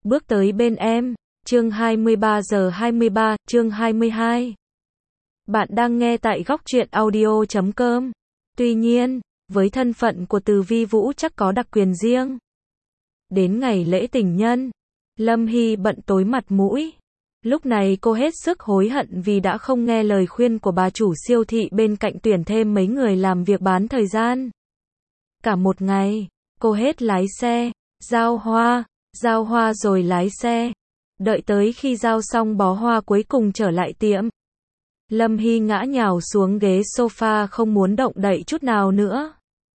bước tới bên em. Chương 23 giờ 23, chương 22. Bạn đang nghe tại góc truyện audio.com. Tuy nhiên, với thân phận của Từ Vi Vũ chắc có đặc quyền riêng. Đến ngày lễ tình nhân, Lâm Hy bận tối mặt mũi. Lúc này cô hết sức hối hận vì đã không nghe lời khuyên của bà chủ siêu thị bên cạnh tuyển thêm mấy người làm việc bán thời gian. Cả một ngày, cô hết lái xe, giao hoa rồi lái xe. Đợi tới khi giao xong bó hoa cuối cùng trở lại tiệm. Lâm Hy ngã nhào xuống ghế sofa không muốn động đậy chút nào nữa.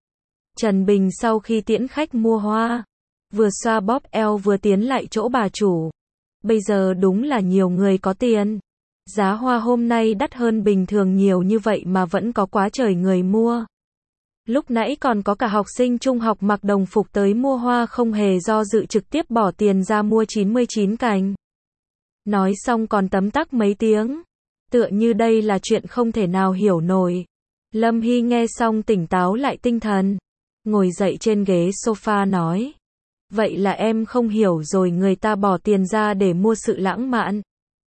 Trần Bình sau khi tiễn khách mua hoa, vừa xoa bóp eo vừa tiến lại chỗ bà chủ. Bây giờ đúng là nhiều người có tiền. Giá hoa hôm nay đắt hơn bình thường nhiều như vậy mà vẫn có quá trời người mua. Lúc nãy còn có cả học sinh trung học mặc đồng phục tới mua hoa không hề do dự trực tiếp bỏ tiền ra mua 99 cành. Nói xong còn tấm tắc mấy tiếng. Tựa như đây là chuyện không thể nào hiểu nổi. Lâm Hy nghe xong tỉnh táo lại tinh thần. Ngồi dậy trên ghế sofa nói. Vậy là em không hiểu rồi, người ta bỏ tiền ra để mua sự lãng mạn.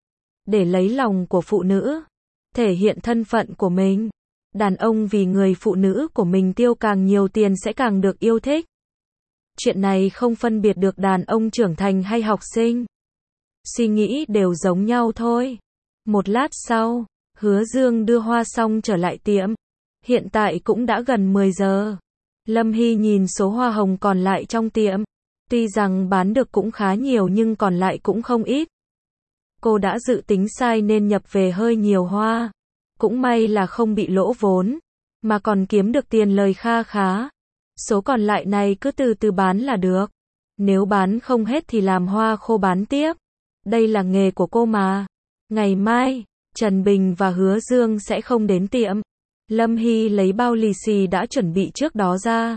Để lấy lòng của phụ nữ. Thể hiện thân phận của mình. Đàn ông vì người phụ nữ của mình tiêu càng nhiều tiền sẽ càng được yêu thích. Chuyện này không phân biệt được đàn ông trưởng thành hay học sinh. Suy nghĩ đều giống nhau thôi. Một lát sau, Hứa Dương đưa hoa xong trở lại tiệm. Hiện tại cũng đã gần 10 giờ. Lâm Hy nhìn số hoa hồng còn lại trong tiệm. Tuy rằng bán được cũng khá nhiều nhưng còn lại cũng không ít. Cô đã dự tính sai nên nhập về hơi nhiều hoa. Cũng may là không bị lỗ vốn, mà còn kiếm được tiền lời kha khá. Số còn lại này cứ từ từ bán là được. Nếu bán không hết thì làm hoa khô bán tiếp. Đây là nghề của cô mà. Ngày mai, Trần Bình và Hứa Dương sẽ không đến tiệm. Lâm Hy lấy bao lì xì đã chuẩn bị trước đó ra.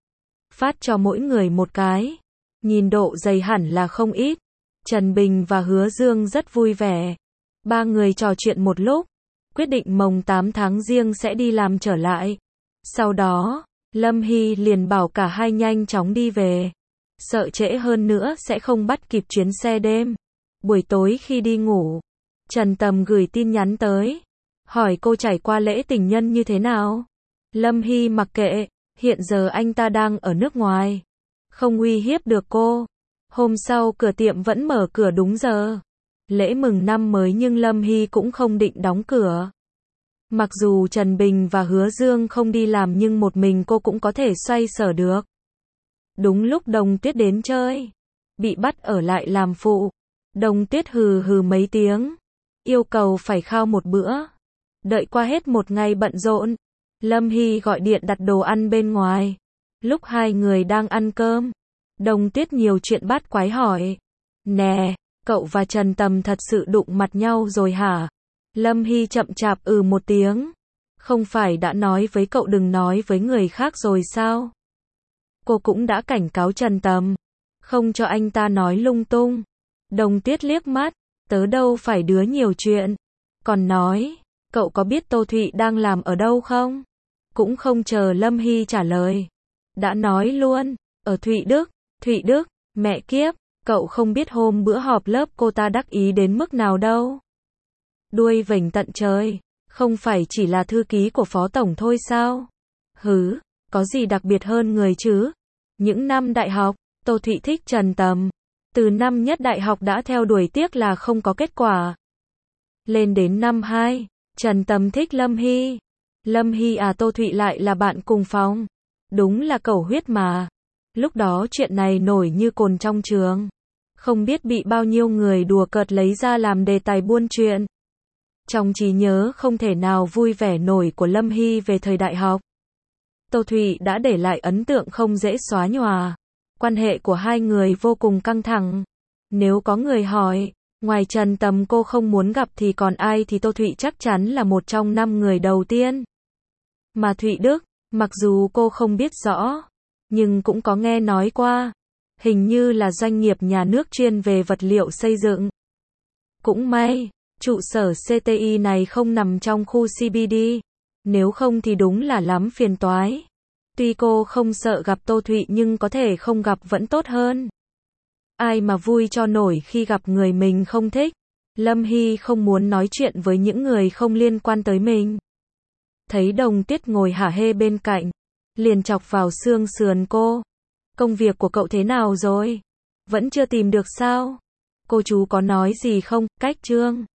Phát cho mỗi người một cái. Nhìn độ dày hẳn là không ít. Trần Bình và Hứa Dương rất vui vẻ. Ba người trò chuyện một lúc. Quyết định mồng 8 tháng Giêng sẽ đi làm trở lại. Sau đó, Lâm Hy liền bảo cả hai nhanh chóng đi về. Sợ trễ hơn nữa sẽ không bắt kịp chuyến xe đêm. Buổi tối khi đi ngủ, Trần Tầm gửi tin nhắn tới. Hỏi cô trải qua lễ tình nhân như thế nào. Lâm Hy mặc kệ, hiện giờ anh ta đang ở nước ngoài. Không uy hiếp được cô. Hôm sau cửa tiệm vẫn mở cửa đúng giờ. Lễ mừng năm mới nhưng Lâm Hy cũng không định đóng cửa. Mặc dù Trần Bình và Hứa Dương không đi làm nhưng một mình cô cũng có thể xoay sở được. Đúng lúc Đồng Tuyết đến chơi. Bị bắt ở lại làm phụ. Đồng Tuyết hừ hừ mấy tiếng. Yêu cầu phải khao một bữa. Đợi qua hết một ngày bận rộn. Lâm Hy gọi điện đặt đồ ăn bên ngoài. Lúc hai người đang ăn cơm. Đồng Tuyết nhiều chuyện bát quái hỏi. Nè, cậu và Trần Tầm thật sự đụng mặt nhau rồi hả? Lâm Hy chậm chạp một tiếng. Không phải đã nói với cậu đừng nói với người khác rồi sao? Cô cũng đã cảnh cáo Trần Tầm. Không cho anh ta nói lung tung. Đồng Tuyết liếc mắt. Tớ đâu phải đứa nhiều chuyện. Còn nói, cậu có biết Tô Thụy đang làm ở đâu không? Cũng không chờ Lâm Hy trả lời. Đã nói luôn, ở Thụy Đức, mẹ kiếp, cậu không biết hôm bữa họp lớp cô ta đắc ý đến mức nào đâu. Đuôi vểnh tận trời, không phải chỉ là thư ký của phó tổng thôi sao? Hứ, có gì đặc biệt hơn người chứ? Những năm đại học, Tô Thụy thích Trần Tầm. Từ năm nhất đại học đã theo đuổi tiếc là không có kết quả. Lên đến năm 2, Trần Tầm thích Lâm Hy. Lâm Hy Tô Thụy lại là bạn cùng phòng. Đúng là cầu huyết mà. Lúc đó chuyện này nổi như cồn trong trường. Không biết bị bao nhiêu người đùa cợt lấy ra làm đề tài buôn chuyện. Trong trí nhớ không thể nào vui vẻ nổi của Lâm Hy về thời đại học. Tô Thụy đã để lại ấn tượng không dễ xóa nhòa. Quan hệ của hai người vô cùng căng thẳng. Nếu có người hỏi, ngoài Trần Tầm cô không muốn gặp thì còn ai thì Tô Thụy chắc chắn là một trong 5 người đầu tiên. Mà Thụy Đức, mặc dù cô không biết rõ, nhưng cũng có nghe nói qua. Hình như là doanh nghiệp nhà nước chuyên về vật liệu xây dựng. Cũng may, trụ sở CTI này không nằm trong khu CBD. Nếu không thì đúng là lắm phiền toái. Tuy cô không sợ gặp Tô Thụy nhưng có thể không gặp vẫn tốt hơn. Ai mà vui cho nổi khi gặp người mình không thích. Lâm Hy không muốn nói chuyện với những người không liên quan tới mình. Thấy Đồng Tuyết ngồi hả hê bên cạnh, liền chọc vào xương sườn cô. Công việc của cậu thế nào rồi? Vẫn chưa tìm được sao? Cô chú có nói gì không? Cách Trương